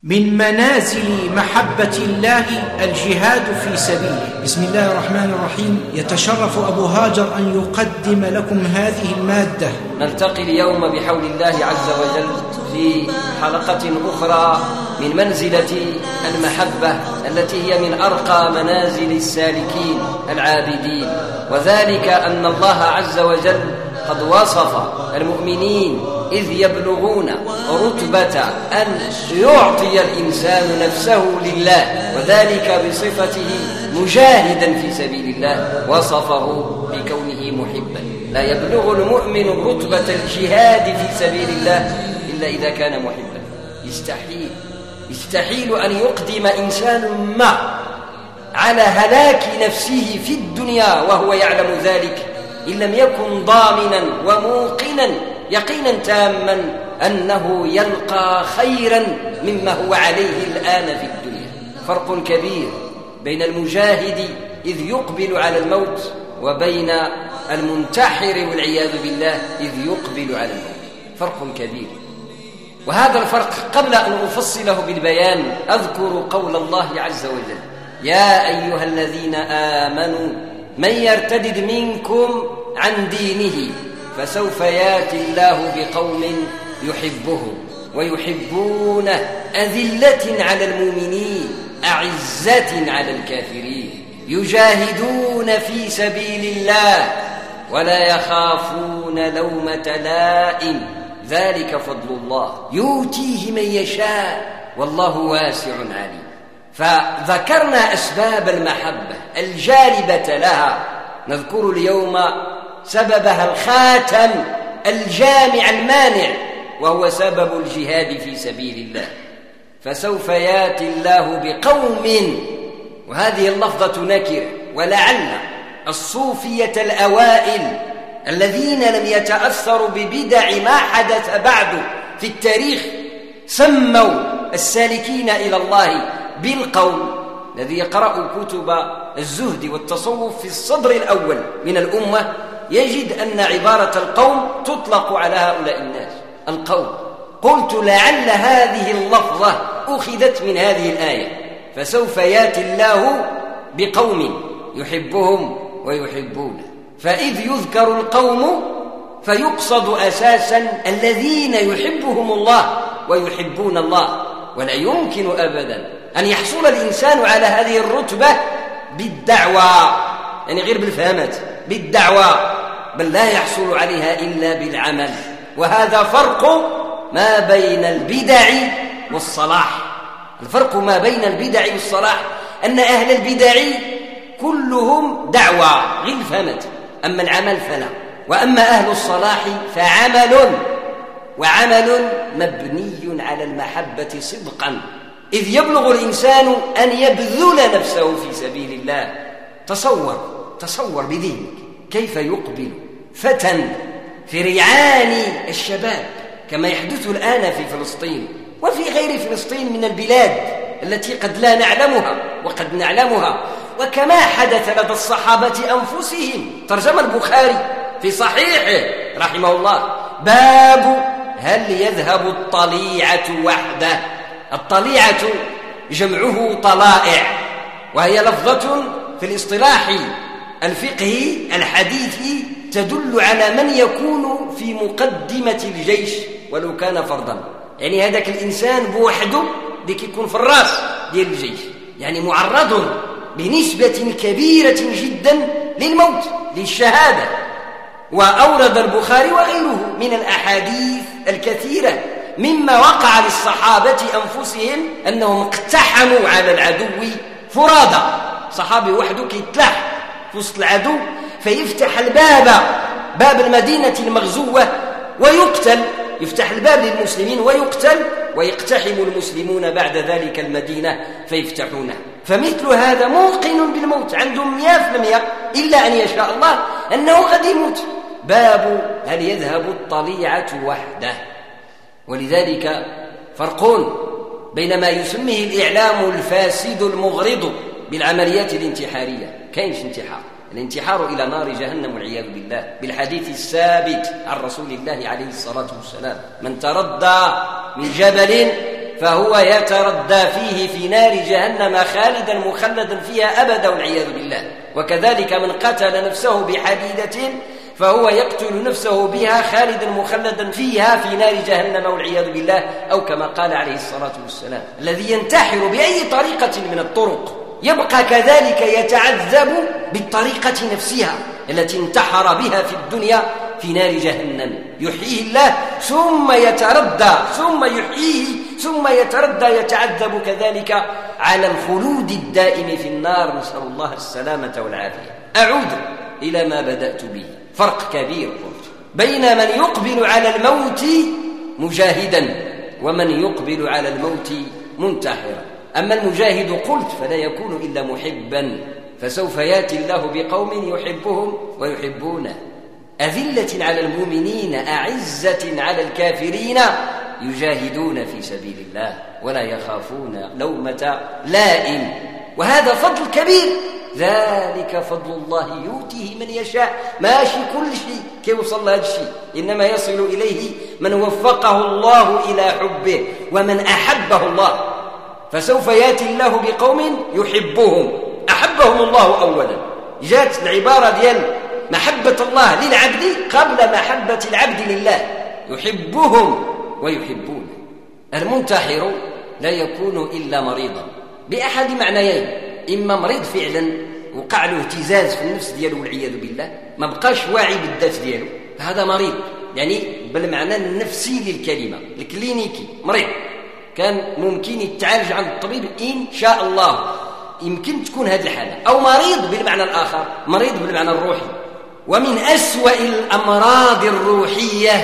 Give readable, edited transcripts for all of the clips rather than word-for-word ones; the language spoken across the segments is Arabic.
من منازل محبة الله الجهاد في سبيله. بسم الله الرحمن الرحيم. يتشرف أبو هاجر أن يقدم لكم هذه المادة. نلتقي اليوم بحول الله عز وجل في حلقة أخرى من منزلة المحبة التي هي من أرقى منازل السالكين العابدين، وذلك أن الله عز وجل قد وصف المؤمنين إذ يبلغون رتبة أن يعطي الإنسان نفسه لله، وذلك بصفته مجاهدا في سبيل الله، وصفه بكونه محبا. لا يبلغ المؤمن رتبة الجهاد في سبيل الله إلا إذا كان محبا. يستحيل أن يقدم إنسان ما على هلاك نفسه في الدنيا وهو يعلم ذلك إن لم يكن ضامنا وموقنا يقينا تاما أنه يلقى خيرا مما هو عليه الآن في الدنيا. فرق كبير بين المجاهد إذ يقبل على الموت وبين المنتحر والعياذ بالله إذ يقبل على الموت، فرق كبير. وهذا الفرق قبل أن أفصله بالبيان أذكر قول الله عز وجل: يا أيها الذين آمنوا من يرتد منكم عن دينه فسوف ياتي الله بقوم يحبهم ويحبونه أذلة على المؤمنين أعزة على الكافرين يجاهدون في سبيل الله ولا يخافون لومة لائم ذلك فضل الله يؤتيه من يشاء والله واسع عليم. فذكرنا أسباب المحبة الجالبة لها، نذكر اليوم سببها الخاتم الجامع المانع، وهو سبب الجهاد في سبيل الله. فسوف ياتي الله بقوم، وهذه اللفظة نكرة، ولعل الصوفية الأوائل الذين لم يتأثروا ببدع ما حدث بعد في التاريخ سموا السالكين إلى الله بالقوم. الذي يقرأ كتب الزهد والتصوف في الصدر الأول من الأمة يجد أن عبارة القوم تطلق على هؤلاء الناس، القوم. قلت لعل هذه اللفظة أخذت من هذه الآية: فسوف ياتي الله بقوم يحبهم ويحبونه. فإذ يذكر القوم فيقصد أساسا الذين يحبهم الله ويحبون الله. ولا يمكن أبدا أن يحصل الإنسان على هذه الرتبة بالدعوة، يعني غير بالفهمات، بالدعوة، بل لا يحصل عليها إلا بالعمل. وهذا فرق ما بين البدع والصلاح. الفرق ما بين البدع والصلاح أن أهل البدع كلهم دعوة غير بالفهمات، أما العمل فلا. وأما أهل الصلاح فعمل، وعمل مبني على المحبة صدقا، إذ يبلغ الإنسان أن يبذل نفسه في سبيل الله. تصور بذهنك كيف يقبل فتى في ريعان الشباب كما يحدث الآن في فلسطين وفي غير فلسطين من البلاد التي قد لا نعلمها وقد نعلمها، وكما حدث لدى الصحابة أنفسهم. ترجم البخاري في صحيحه رحمه الله: باب هل يذهب الطليعة وحده. الطليعة جمعه طلائع، وهي لفظة في الاصطلاح الفقهي الحديثي تدل على من يكون في مقدمة الجيش ولو كان فردا. يعني هذاك الإنسان بوحده ديك يكون في الراس ديال الجيش، يعني معرض بنسبة كبيرة جدا للموت، للشهادة. وأورد البخاري وغيره من الأحاديث الكثيرة مما وقع للصحابة أنفسهم أنهم اقتحموا على العدو فرادى. صحابي وحده كيتلاح في وسط العدو فيفتح باب المدينة المغزوة ويقتل، يفتح الباب للمسلمين ويقتل، ويقتحم المسلمون بعد ذلك المدينة فيفتحونها. فمثل هذا موقن بالموت، عندهم 100%، إلا أن يشاء الله أنه قد يموت. باب هل يذهب الطليعة وحده. ولذلك فرق بين ما يسميه الإعلام الفاسد المغرض بالعمليات الانتحارية. كاينش انتحار، الانتحار إلى نار جهنم والعياذ بالله، بالحديث الثابت عن رسول الله عليه الصلاة والسلام: من تردى من جبل فهو يتردى فيه في نار جهنم خالدا مخلدا فيها أبدا والعياذ بالله. وكذلك من قتل نفسه بحديدة فهو يقتل نفسه بها خالدا مخلدا فيها في نار جهنم والعياذ بالله، أو كما قال عليه الصلاة والسلام. الذي ينتحر بأي طريقة من الطرق يبقى كذلك يتعذب بالطريقة نفسها التي انتحر بها في الدنيا في نار جهنم، يحييه الله ثم يتردى ثم يحييه ثم يتردى يتعذب كذلك على الخلود الدائم في النار، نسأل الله السلامة والعافية. أعود إلى ما بدأت به. فرق كبير قلت بين من يقبل على الموت مجاهدا ومن يقبل على الموت منتحرا. أما المجاهد قلت فلا يكون إلا محبا، فسوف يأتي الله بقوم يحبهم ويحبونه، أذلة على المؤمنين أعزة على الكافرين يجاهدون في سبيل الله ولا يخافون لومة لائم. وهذا فضل كبير، ذلك فضل الله يؤتيه من يشاء. ماشي كل شيء كيف وصل هذا الشيء، إنما يصل إليه من وفقه الله إلى حبه ومن أحبه الله. فسوف يأتي الله بقوم يحبهم، أحبهم الله أولا. جاءت العبارة ديال محبة الله للعبد قبل محبة العبد لله، يحبهم ويحبون. المنتحر لا يكون إلا مريضا بأحد معنيين: إما مريض فعلا وقع له اهتزاز في النفس دياله والعياذ بالله، ما بقاش واعي بالذات دياله، هذا مريض يعني بالمعنى النفسي للكلمة، الكلينيكي مريض، كان ممكن يتعالج عند الطبيب إن شاء الله، يمكن تكون هذه الحالة. أو مريض بالمعنى الآخر، مريض بالمعنى الروحي. ومن أسوأ الأمراض الروحية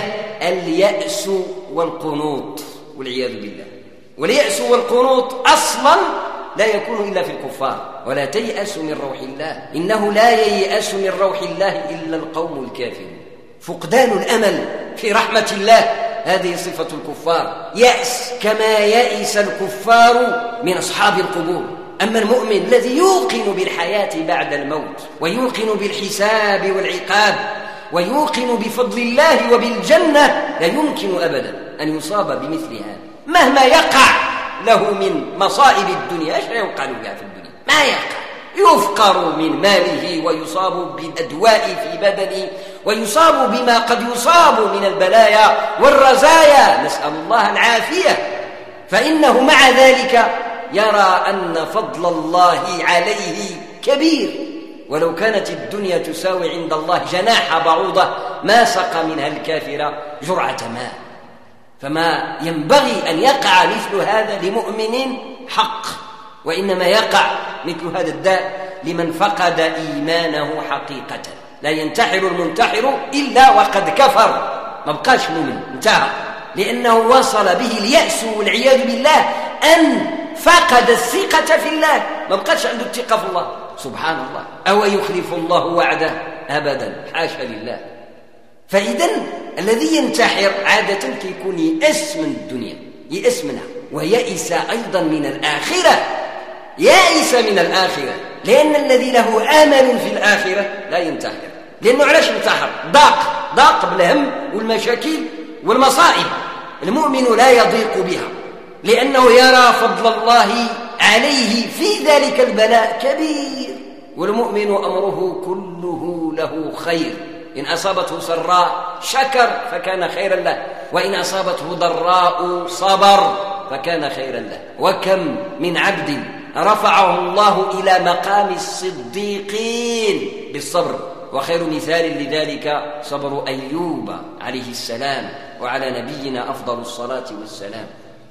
اليأس والقنوط والعياذ بالله. واليأس والقنوط أصلا لا يكون إلا في الكفار. ولا تيأس من روح الله، إنه لا ييأس من روح الله إلا القوم الكافرون. فقدان الأمل في رحمة الله هذه صفة الكفار، يأس كما يئس الكفار من أصحاب القبور. أما المؤمن الذي يوقن بالحياة بعد الموت ويوقن بالحساب والعقاب ويوقن بفضل الله وبالجنة لا يمكن أبدا أن يصاب بمثل هذا. مهما يقع له من مصائب الدنيا، ايش يوقع له في الدنيا؟ ما يقع، يفقر من ماله ويصاب بالأدواء في بدنه ويصاب بما قد يصاب من البلايا والرزايا، نسأل الله العافية. فإنه مع ذلك يرى أن فضل الله عليه كبير، ولو كانت الدنيا تساوي عند الله جناح بعوضة ما سقى منها الكافر جرعة ماء. فما ينبغي أن يقع مثل هذا لمؤمن حق، وإنما يقع مثل هذا الداء لمن فقد إيمانه حقيقة. لا ينتحر المنتحر إلا وقد كفر، ما بقاش مؤمن، انتهى، لأنه وصل به اليأس والعياذ بالله أن فقد الثقة في الله، ما بقاش عنده الثقة في الله. سبحان الله، أو يخلف الله وعده؟ أبدا، حاشا لله. فإذن الذي ينتحر عادة كيكون يئس من الدنيا، يئس منها، ويئس أيضا من الآخرة، يائس من الآخرة، لأن الذي له آمل في الآخرة لا ينتحر. لأنه علاش ينتحر؟ ضاق بالهم والمشاكل والمصائب. المؤمن لا يضيق بها لأنه يرى فضل الله عليه في ذلك البلاء كبير. والمؤمن أمره كله له خير، إن أصابته سراء شكر فكان خيرا له، وإن أصابته ضراء صبر فكان خيرا له. وكم من عبد رفعه الله إلى مقام الصديقين بالصبر، وخير مثال لذلك صبر أيوب عليه السلام، وعلى نبينا أفضل الصلاة والسلام.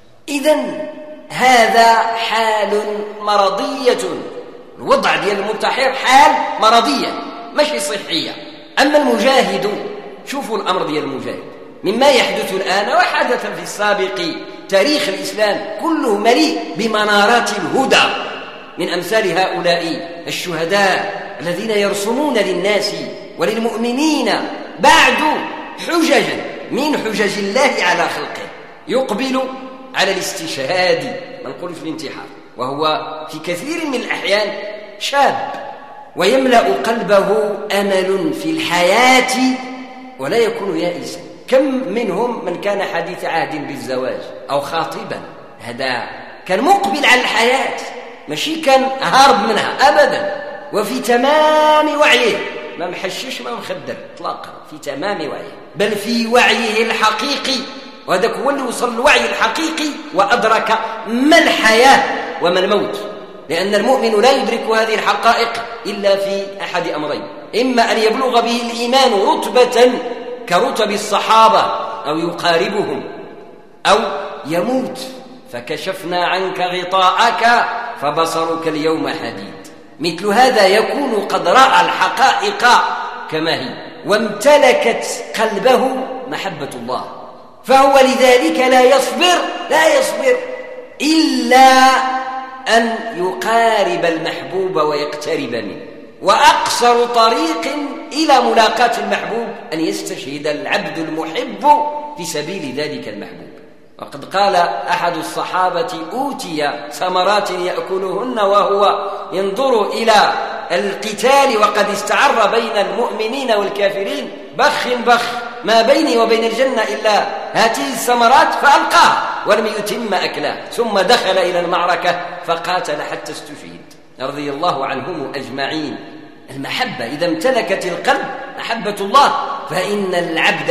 إذن هذا حال مرضية، الوضع ديال المنتحر حال مرضية ماشي صحية. أما المجاهد، شوفوا الأمر ديال المجاهد مما يحدث الآن وحدث في السابق، تاريخ الإسلام كله مليء بمنارات الهدى من أمثال هؤلاء الشهداء الذين يرسمون للناس وللمؤمنين بعد حججا من حجج الله على خلقه. يقبل على الاستشهاد، ما نقولش الانتحار، وهو في كثير من الأحيان شاب ويملأ قلبه أمل في الحياة ولا يكون يائسا. كم منهم من كان حديث عهد بالزواج أو خاطبا، هذا كان مقبل على الحياة، ماشي كان هارب منها أبدا، وفي تمام وعيه، ما محشش ما مخدر اطلاقا، في تمام وعيه، بل في وعيه الحقيقي. وهذاك هو اللي وصل الوعي الحقيقي وأدرك ما الحياة وما الموت، لأن المؤمن لا يدرك هذه الحقائق إلا في أحد أمرين: إما أن يبلغ به الإيمان رتبة كرتب الصحابة أو يقاربهم، أو يموت فكشفنا عنك غطاءك فبصرك اليوم حديد. مثل هذا يكون قد رأى الحقائق كما هي وامتلكت قلبه محبة الله، فهو لذلك لا يصبر إلا أن يقارب المحبوب ويقترب منه. وأقصر طريق إلى ملاقاة المحبوب أن يستشهد العبد المحب في سبيل ذلك المحبوب. وقد قال أحد الصحابة: أوتي ثمرات يأكلهن وهو ينظر إلى القتال وقد استعر بين المؤمنين والكافرين، بخ ما بيني وبين الجنة إلا هذه الثمرات، فألقاه ولم يتم أكله، ثم دخل إلى المعركة فقاتل حتى استشهد رضي الله عنهم أجمعين. المحبة إذا امتلكت القلب محبة الله، فإن العبد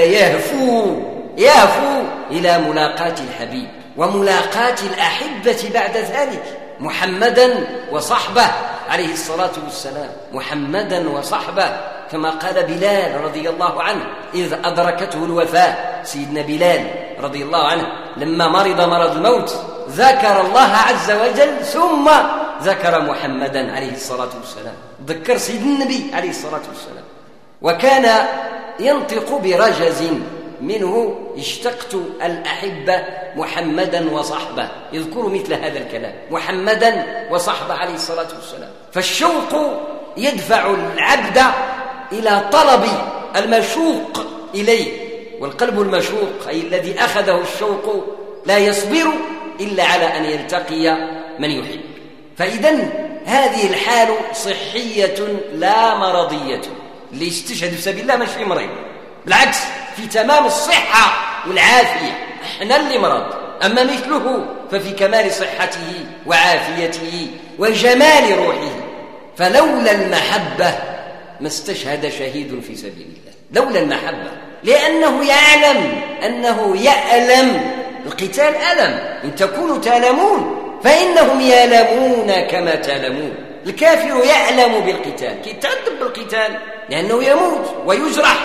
يهفو إلى ملاقاة الحبيب وملاقاة الأحبة بعد ذلك، محمدا وصحبه عليه الصلاة والسلام، محمدا وصحبه، كما قال بلال رضي الله عنه إذ أدركته الوفاة. سيدنا بلال رضي الله عنه لما مرض الموت ذكر الله عز وجل ثم ذكر محمدا عليه الصلاة والسلام، ذكر سيد النبي عليه الصلاة والسلام. وكان ينطق برجز منه: اشتقت الأحبة محمدا وصحبه، يذكر مثل هذا الكلام: محمدا وصحبه عليه الصلاة والسلام. فالشوق يدفع العبد إلى طلب المشوق إليه، والقلب المشوق أي الذي أخذه الشوق لا يصبر إلا على أن يلتقي من يحب. فإذن هذه الحال صحية لا مرضية، اللي يستشهد في سبيل الله ماشي مريض، بالعكس في تمام الصحة والعافية، احنا اللي مرض. أما مثله ففي كمال صحته وعافيته وجمال روحه. فلولا المحبة ما استشهد شهيد في سبيل الله، لولا المحبة، لأنه يعلم أنه يألم القتال ألم. إن تكونوا تألمون فإنهم يألمون كما تألمون. الكافر يألم بالقتال، يتعذب بالقتال لأنه يموت ويجرح.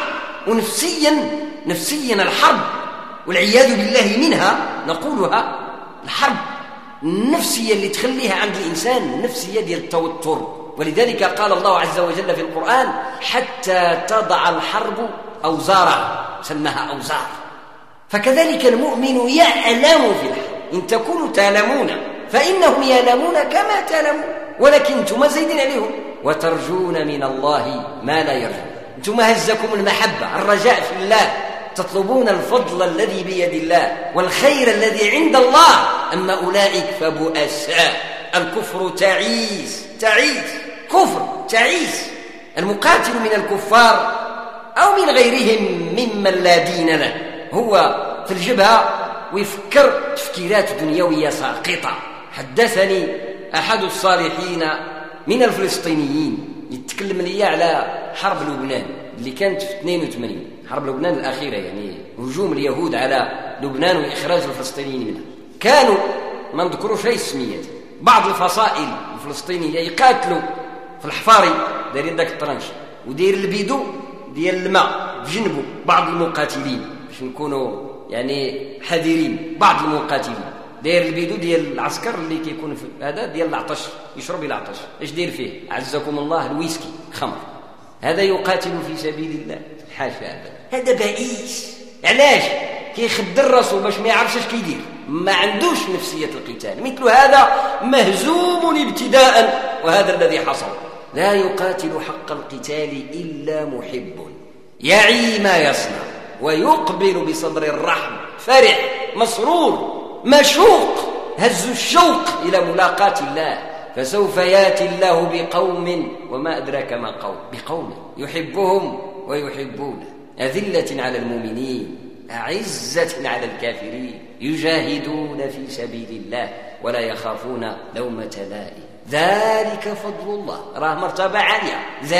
ونفسيا الحرب والعياذ بالله منها نقولها، الحرب النفسية اللي تخليها عند الإنسان نفسية ديال التوتر. ولذلك قال الله عز وجل في القرآن: حتى تضع الحرب أوزارها، سماها أوزار. فكذلك المؤمن يألم في الحرب. إن تكونوا تألمون فإنهم يألمون كما تألمون، ولكن أنتم زيدين عليهم وترجون من الله ما لا يرجون. أنتم هزكم المحبة، الرجاء في الله، تطلبون الفضل الذي بيد الله والخير الذي عند الله. أما أولئك فبؤساء. الكفر تعيس كفر تعيس. المقاتل من الكفار أو من غيرهم ممن لا دين له هو في الجبهة ويفكر تفكيرات دنيوية ساقطة. حدثني أحد الصالحين من الفلسطينيين يتكلم لي على حرب لبنان اللي كانت في 82، حرب لبنان الأخيرة، يعني هجوم اليهود على لبنان وإخراج الفلسطينيين منها. كانوا ما نذكروش أي اسميات، بعض الفصائل الفلسطينية يقاتلوا في الحفاري دايرين داك الطرنش، ودير البيدو ديال الماء بجنبه بعض المقاتلين باش نكونوا يعني حذرين. بعض المقاتلين داير البيدو ديال العسكر اللي كيكون في هذا ديال العطش، يشرب العطش. ايش دير فيه؟ عزكم الله الويسكي، خمر. هذا يقاتل في سبيل الله؟ حاشا، هذا بائس. علاش؟ كيخدر راسو باش ما يعرفش اش كيدير، ما عندوش نفسية القتال. مثل هذا مهزوم ابتداء، وهذا الذي حصل. لا يقاتل حق القتال إلا محب يعي ما يصنع ويقبل بصدر الرحم، فرح مسرور مشوق، هز الشوق إلى ملاقاة الله. فسوف ياتي الله بقوم، وما أدراك ما قوم، بقوم يحبهم ويحبونه، أذلة على المؤمنين أعزة على الكافرين يجاهدون في سبيل الله ولا يخافون لومة لائم. ذلك فضل الله، راه مرتبة عالية.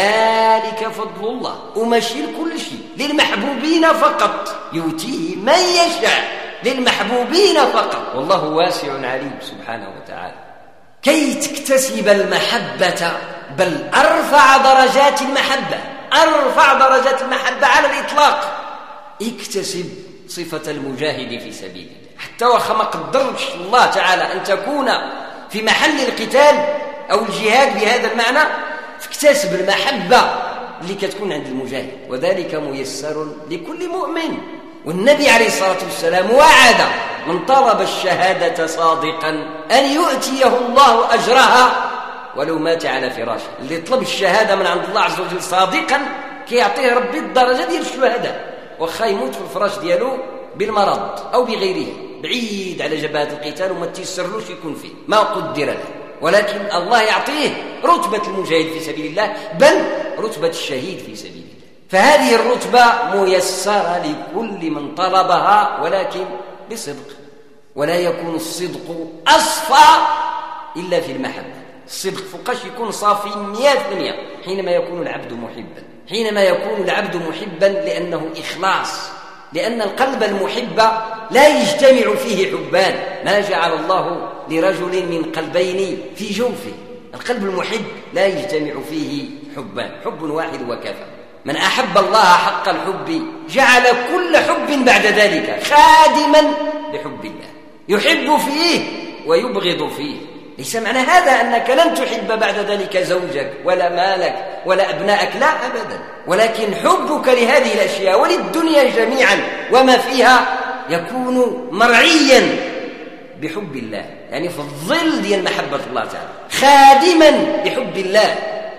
ذلك فضل الله، وماشي لكل شيء، للمحبوبين فقط، يؤتيه من يشاء، للمحبوبين فقط، والله واسع عليم سبحانه وتعالى. كي تكتسب المحبة، بل أرفع درجات المحبة، أرفع درجات المحبة على الإطلاق، اكتسب صفة المجاهد في سبيل الله. حتى وخا ما قدرش الله تعالى أن تكون في محل القتال أو الجهاد بهذا المعنى، فاكتسب المحبة اللي كتكون عند المجاهد، وذلك ميسر لكل مؤمن. والنبي عليه الصلاة والسلام وعد من طلب الشهادة صادقا أن يؤتيه الله أجرها ولو مات على فراشه. اللي يطلب الشهادة من عند الله عز وجل صادقا كيعطيه ربي الدرجة ديال الشهداء، وخا يموت في الفراش ديالو بالمرض أو بغيره بعيد على جبهة القتال وما تيسرلوش يكون فيه ما قدر له، ولكن الله يعطيه رتبة المجاهد في سبيل الله، بل رتبة الشهيد في سبيل الله. فهذه الرتبة ميسرة لكل من طلبها، ولكن بصدق. ولا يكون الصدق أصفى إلا في المحبة. الصدق فوقاش يكون صافي 100% حينما يكون العبد محبا، حينما يكون العبد محبا لأنه إخلاص، لأن القلب المحب لا يجتمع فيه حبان. ما جعل الله لرجل من قلبين في جوفه. القلب المحب لا يجتمع فيه حبان، حب واحد وكفى. من أحب الله حق الحب جعل كل حب بعد ذلك خادما لحب الله، يحب فيه ويبغض فيه. ليس معنى هذا أنك لن تحب بعد ذلك زوجك ولا مالك ولا أبنائك، لا أبدا، ولكن حبك لهذه الأشياء وللدنيا جميعا وما فيها يكون مرعيا بحب الله، يعني في الظل ديال محبة الله تعالى، خادما لحب الله.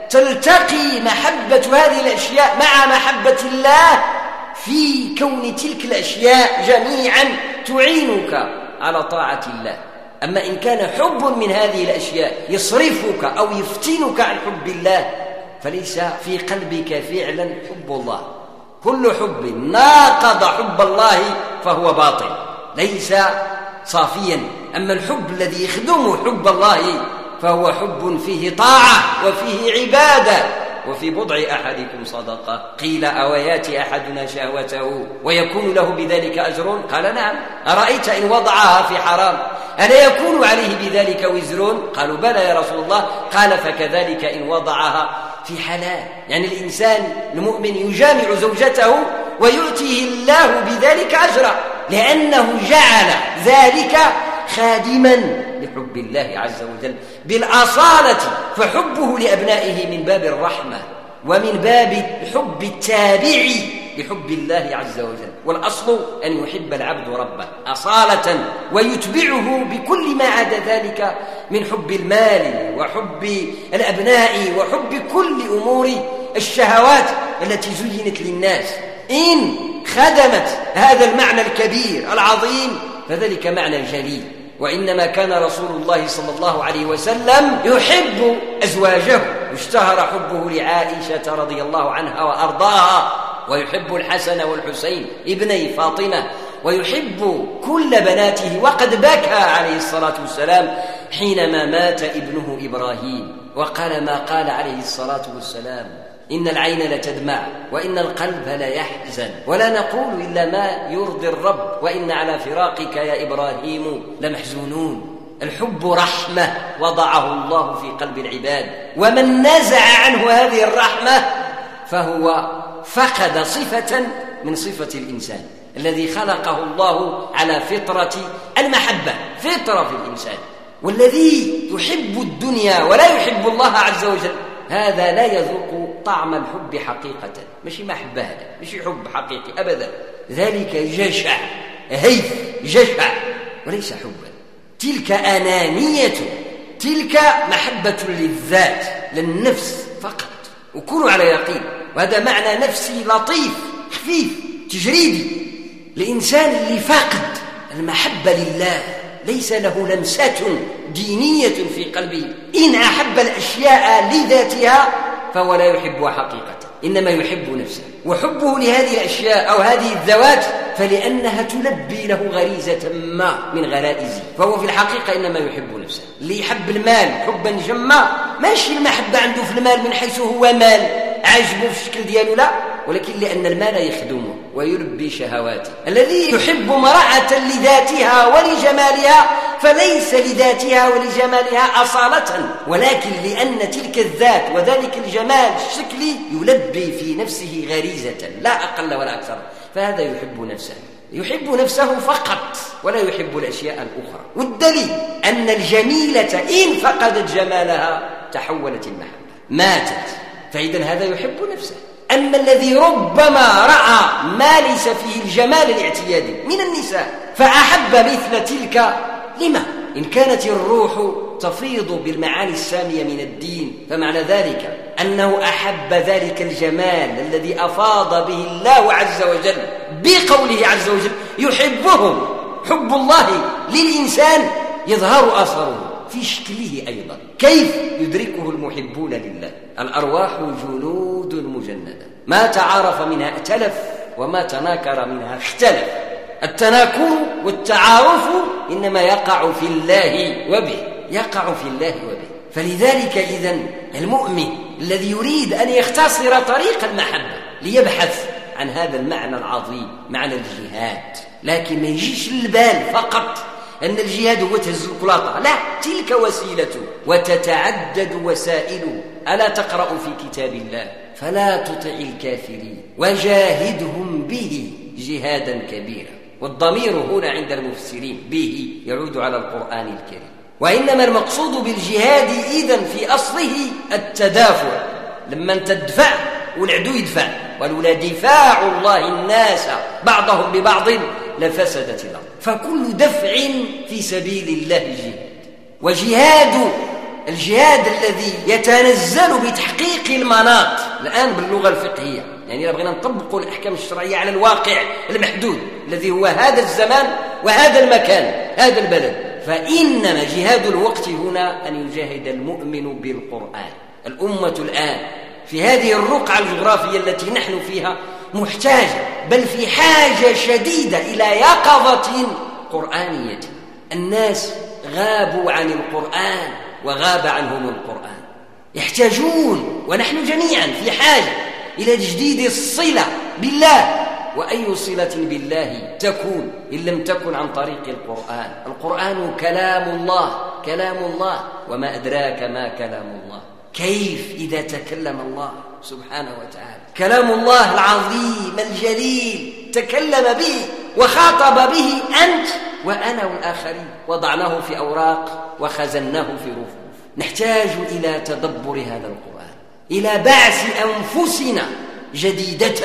تلتقي محبة هذه الأشياء مع محبة الله في كون تلك الأشياء جميعا تعينك على طاعة الله. أما إن كان حب من هذه الأشياء يصرفك أو يفتنك عن حب الله، فليس في قلبك فعلا حب الله. كل حب ناقض حب الله فهو باطل، ليس صافيا. أما الحب الذي يخدم حب الله فهو حب فيه طاعة وفيه عبادة، وفي بضع أحدكم صدقة. قيل أو ياتي أحدنا شهوته ويكون له بذلك أجر؟ قال نعم. أرأيت إن وضعها في حرام ألا يكون عليه بذلك وزر؟ قالوا بلى يا رسول الله. قال فكذلك إن وضعها في حلال. يعني الإنسان المؤمن يجامع زوجته ويؤتيه الله بذلك أجرا، لأنه جعل ذلك خادما لحب الله عز وجل بالأصالة. فحبه لأبنائه من باب الرحمة ومن باب حب التابع لحب الله عز وجل. والأصل أن يحب العبد ربه أصالة ويتبعه بكل ما عدا ذلك من حب المال وحب الأبناء وحب كل أمور الشهوات التي زينت للناس. إن خدمت هذا المعنى الكبير العظيم فذلك معنى جليل. وإنما كان رسول الله صلى الله عليه وسلم يحب أزواجه، اشتهر حبه لعائشة رضي الله عنها وأرضاها، ويحب الحسن والحسين ابني فاطمة، ويحب كل بناته. وقد بكى عليه الصلاة والسلام حينما مات ابنه إبراهيم، وقال ما قال عليه الصلاة والسلام: إن العين لتدمع وإن القلب لا يحزن، ولا نقول إلا ما يرضي الرب، وإن على فراقك يا إبراهيم لمحزونون. الحب رحمة وضعه الله في قلب العباد، ومن نزع عنه هذه الرحمة فهو فقد صفة من صفة الإنسان الذي خلقه الله على فطرة المحبة، فطرة في الإنسان. والذي يحب الدنيا ولا يحب الله عز وجل هذا لا يذوق طعم الحب حقيقة، ماشي محبة، هذا ماشي حب حقيقي أبدا، ذلك جشع، هيف جشع وليس حبا. تلك أنانية، تلك محبة للذات للنفس فقط، وكونوا على يقين. وهذا معنى نفسي لطيف خفيف تجريدي. الإنسان اللي فاقد المحبة لله ليس له لمسة دينية في قلبه. إن أحب الأشياء لذاتها فهو لا يحبها حقيقة، إنما يحب نفسه. وحبه لهذه الأشياء أو هذه الذوات فلأنها تلبي له غريزة ما من غرائزه، فهو في الحقيقة إنما يحب نفسه. اللي يحب المال حبا جما ماشي المحبة عنده في المال من حيث هو مال عاجبه في الشكل دياله، لا، ولكن لأن المال يخدمه ويلبي شهواته. الذي يحب امرأة لذاتها ولجمالها فليس لذاتها ولجمالها أصالة، ولكن لأن تلك الذات وذلك الجمال الشكلي يلبي في نفسه غريزة لا أقل ولا أكثر، فهذا يحب نفسه، يحب نفسه فقط ولا يحب الأشياء الأخرى. والدليل أن الجميلة إن فقدت جمالها تحولت المحبة، ماتت، فإذا هذا يحب نفسه. أما الذي ربما رأى ما ليس فيه الجمال الاعتيادي من النساء فأحب مثل تلك، لما؟ إن كانت الروح تفيض بالمعاني السامية من الدين فمعنى ذلك أنه أحب ذلك الجمال الذي أفاض به الله عز وجل بقوله عز وجل يحبه. حب الله للإنسان يظهر أثره في شكله أيضا. كيف يدركه المحبون لله؟ الأرواح جنود مجندة، ما تعارف منها ائتلف وما تناكر منها اختلف. التناكر والتعارف إنما يقع في الله وبه، يقع في الله وبه. فلذلك إذن المؤمن الذي يريد أن يختصر طريق المحبة ليبحث عن هذا المعنى العظيم، معنى الجهاد، لكن ما يجيش البال فقط أن الجهاد هو تهز القلاطة، لا، تلك وسيلته وتتعدد وسائله. ألا تقرأ في كتاب الله فلا تطع الكافرين وجاهدهم به جهادا كبيرا. والضمير هنا عند المفسرين به يعود على القرآن الكريم، وإنما المقصود بالجهاد إذن في أصله التدافع، لما تدفع والعدو يدفع، ولولا دفاع الله الناس بعضهم ببعض لفسدت الأرض. فكل دفع في سبيل الله جهاد. وجهاد الجهاد الذي يتنزل بتحقيق المناط الآن باللغة الفقهية، يعني بغينا نطبق الأحكام الشرعية على الواقع المحدود الذي هو هذا الزمان وهذا المكان هذا البلد، فإنما جهاد الوقت هنا أن يجاهد المؤمن بالقرآن. الأمة الآن في هذه الرقعة الجغرافية التي نحن فيها محتاجة بل في حاجة شديدة إلى يقظة قرآنية. الناس غابوا عن القرآن وغاب عنهم القرآن، يحتاجون ونحن جميعا في حاجة إلى تجديد الصلة بالله. وأي صلة بالله تكون إن لم تكن عن طريق القرآن؟ القرآن كلام الله، كلام الله، وما أدراك ما كلام الله. كيف إذا تكلم الله سبحانه وتعالى، كلام الله العظيم الجليل تكلم به وخاطب به أنت وأنا والآخرين، وضعناه في أوراق وخزناه في رفوف. نحتاج إلى تدبر هذا القرآن، إلى بعث أنفسنا جديدة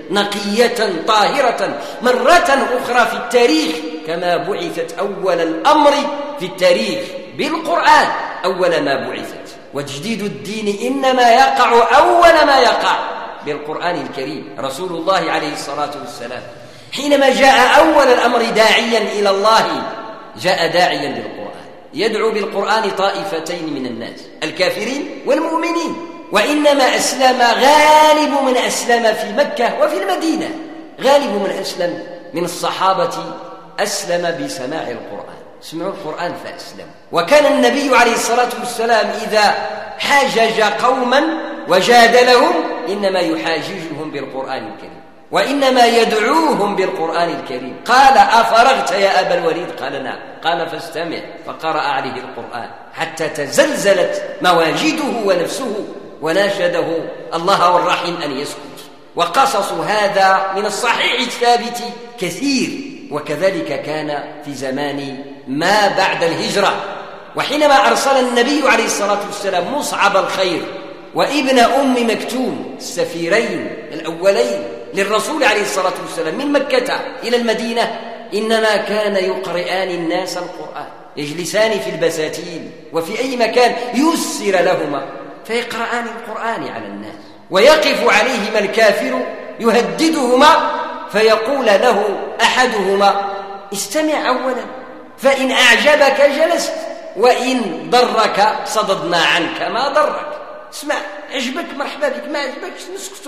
نقية طاهرة مرة أخرى في التاريخ، كما بعثت أول الأمر في التاريخ بالقرآن أول ما بعثت. وتجديد الدين إنما يقع أول ما يقع بالقرآن الكريم. رسول الله عليه الصلاة والسلام حينما جاء أول الأمر داعيا إلى الله جاء داعيا بالقرآن، يدعو بالقرآن طائفتين من الناس، الكافرين والمؤمنين. وإنما أسلم غالب من أسلم في مكة وفي المدينة، غالب من أسلم من الصحابة أسلم بسماع القرآن، سمعوا القرآن فأسلموا. وكان النبي عليه الصلاة والسلام إذا حاجج قوما وجادلهم إنما يحاججهم بالقرآن الكريم، وإنما يدعوهم بالقرآن الكريم. قال أفرغت يا أبا الوليد؟ قال نعم. قال فاستمع، فقرأ عليه القرآن حتى تزلزلت مواجده ونفسه وناشده الله والرحيم أن يسكت. وقصص هذا من الصحيح الثابت كثير. وكذلك كان في زمان ما بعد الهجرة، وحينما أرسل النبي عليه الصلاة والسلام مصعب الخير وابن أم مكتوم السفيرين الأولين للرسول عليه الصلاة والسلام من مكة إلى المدينة، إنما كان يقرئان الناس القرآن، يجلسان في البساتين وفي أي مكان يسر لهما فيقرآن القرآن على الناس، ويقف عليهما الكافر يهددهما فيقول له أحدهما استمع أولا فإن أعجبك جلست وإن ضرك صددنا عنك ما ضرك. اسمع، عجبك مرحبا بك، ما عجبكش نسكتوا،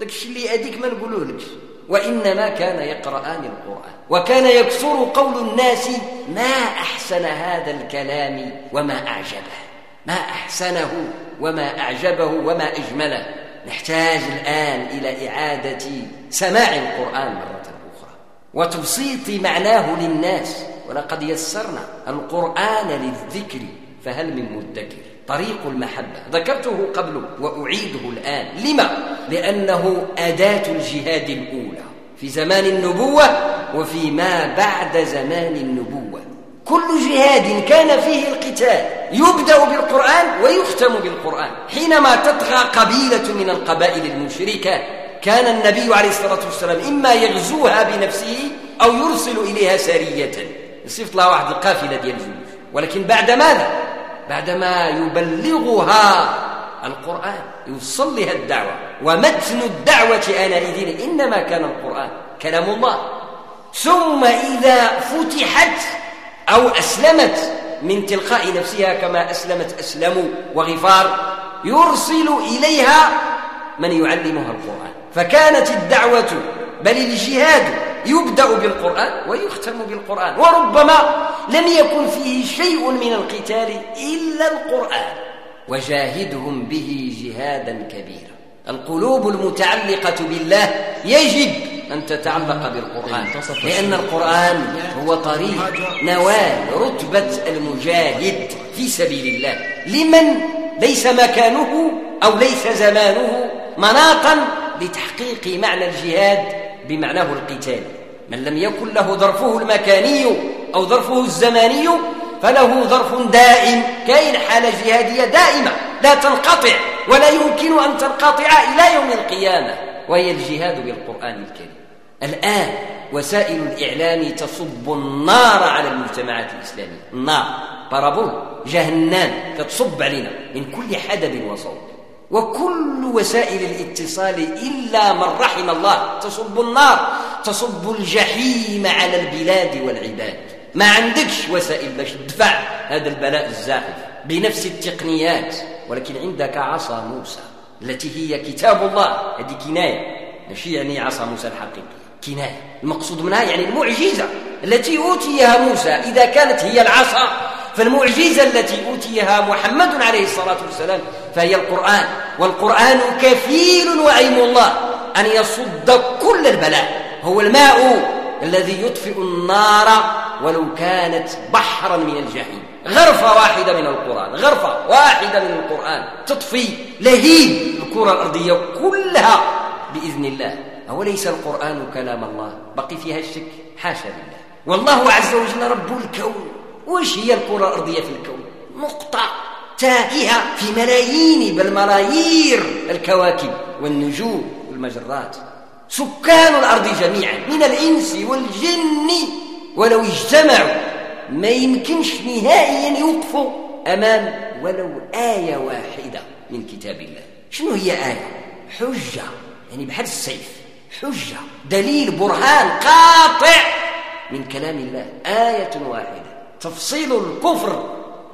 داكشي اللي أديك ما نقولولكش. وإنما كان يقرآن القرآن، وكان يكثر قول الناس ما أحسن هذا الكلام وما أعجبه، ما أحسنه وما أعجبه وما أجمله. نحتاج الآن إلى إعادة سماع القرآن مرة أخرى وتبسيط معناه للناس. ولقد يسرنا القرآن للذكر فهل من مدكر. طريق المحبة ذكرته قبل وأعيده الآن. لما؟ لأنه أداة الجهاد الأولى في زمان النبوة وفيما بعد زمان النبوة. كل جهاد كان فيه القتال يبدأ بالقرآن ويختم بالقرآن. حينما تطغى قبيلة من القبائل المشركة كان النبي عليه الصلاة والسلام إما يغزوها بنفسه أو يرسل إليها سرية يصيفط لها واحد القافلة ديال الجيوش. ولكن بعد ماذا؟ بعدما يبلغها القرآن، يوصل لها الدعوة. ومتن الدعوة آنئذ إنما كان القرآن كلام الله. ثم إذا فتحت أو أسلمت من تلقاء نفسها كما أسلمت أسلم وغفار يرسل إليها من يعلمها القرآن. فكانت الدعوة بل الجهاد يبدأ بالقرآن ويختم بالقرآن. وربما لم يكن فيه شيء من القتال إلا القرآن. وجاهدهم به جهادا كبيرا. القلوب المتعلقة بالله يجب أن تتعلق بالقرآن، لأن القرآن هو طريق نوال رتبة المجاهد في سبيل الله لمن ليس مكانه أو ليس زمانه مناطا لتحقيق معنى الجهاد بمعناه القتال. من لم يكن له ظرفه المكاني أو ظرفه الزماني فله ظرف دائم، كاين حالة جهادية دائمة لا تنقطع ولا يمكن أن تنقطع إلى يوم القيامة، وهي الجهاد بالقرآن الكريم. الآن وسائل الإعلام تصب النار على المجتمعات الإسلامية، النار بارابول جهنم كتصب علينا من كل حدب وصوت. وكل وسائل الاتصال إلا من رحم الله تصب النار، تصب الجحيم على البلاد والعباد. ما عندكش وسائل باش تدفع هذا البلاء الزاحف بنفس التقنيات، ولكن عندك عصا موسى التي هي كتاب الله. هذه كناية، ماشي يعني عصا موسى الحقيقي، كناية. المقصود منها يعني المعجزة التي أوتيها موسى إذا كانت هي العصا، فالمعجزة التي أوتيها محمد عليه الصلاة والسلام فهي القرآن. والقرآن كفيل وعيم الله أن يصد كل البلاء، هو الماء الذي يطفئ النار ولو كانت بحرا من الجحيم. غرفة واحدة من القرآن، غرفة واحدة من القرآن تطفي لهيب الكرة الأرضية كلها بإذن الله. أوليس القرآن كلام الله؟ بقي فيها الشك؟ حاشا لله. والله عز وجل رب الكون. وش هي الكرة الأرضية في الكون؟ نقطة تائهة في ملايين بل ملايير الكواكب والنجوم والمجرات. سكان الأرض جميعا من الإنس والجن ولو اجتمعوا ما يمكنش نهائيا يوقفوا أمام ولو آية واحدة من كتاب الله. شنو هي آية؟ حجة، يعني بحد السيف، حجة، دليل، برهان قاطع من كلام الله. آية واحدة تفصيل الكفر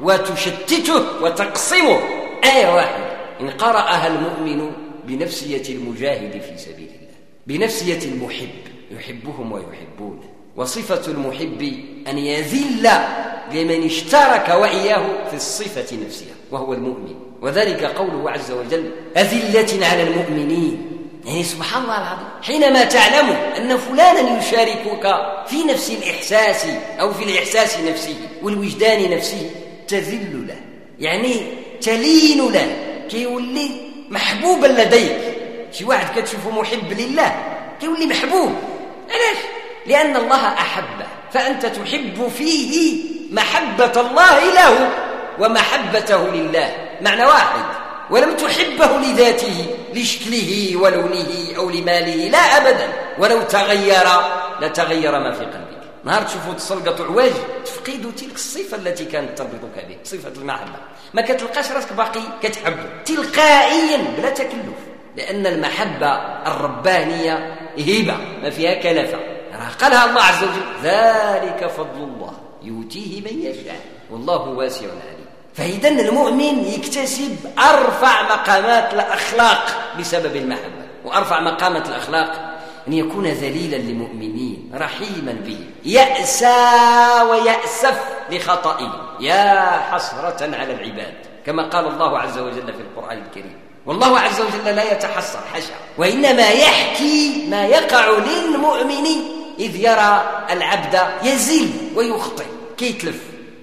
وتشتته وتقسمه، آية واحدة إن قرأها المؤمن بنفسية المجاهد في سبيل الله، بنفسية المحب يحبهم ويحبونه. وصفة المحب أن يذل لمن اشترك وإياه في الصفة نفسها وهو المؤمن. وذلك قوله عز وجل أذلة على المؤمنين. يعني سبحان الله العظيم، حينما تعلم أن فلانا يشاركك في نفس الإحساس أو في الإحساس نفسه والوجدان نفسه تذل له، يعني تلين له، كيولي محبوبا لديك. شي واحد كتشوفه محب لله كيولي محبوب. علاش؟ لأن الله أحبه، فأنت تحب فيه محبة الله له ومحبته لله، معنى واحد. ولم تحبه لذاته لشكله ولونه أو لماله، لا أبدا. ولو تغير لتغير ما في قلبك. نهار تشوفوا تسلقط عواج تفقد تلك الصفة التي كانت تربطك به، صفة المحبة. ما كتلقاش راسك باقي كتحب تلقائيا بلا تكلف، لأن المحبة الربانية هبة ما فيها كلفة. قالها الله عز وجل ذلك فضل الله يؤتيه من يشاء والله واسع عليم. فإذن المؤمن يكتسب أرفع مقامات الأخلاق بسبب المحبة. وأرفع مقامة الأخلاق أن يكون ذليلا للمؤمنين رحيما به، يأسى ويأسف لخطئه، يا حسرة على العباد، كما قال الله عز وجل في القرآن الكريم. والله عز وجل لا يتحسر حاشا، وإنما يحكي ما يقع للمؤمن إذ يرى العبد يزل ويخطئ كيتلف.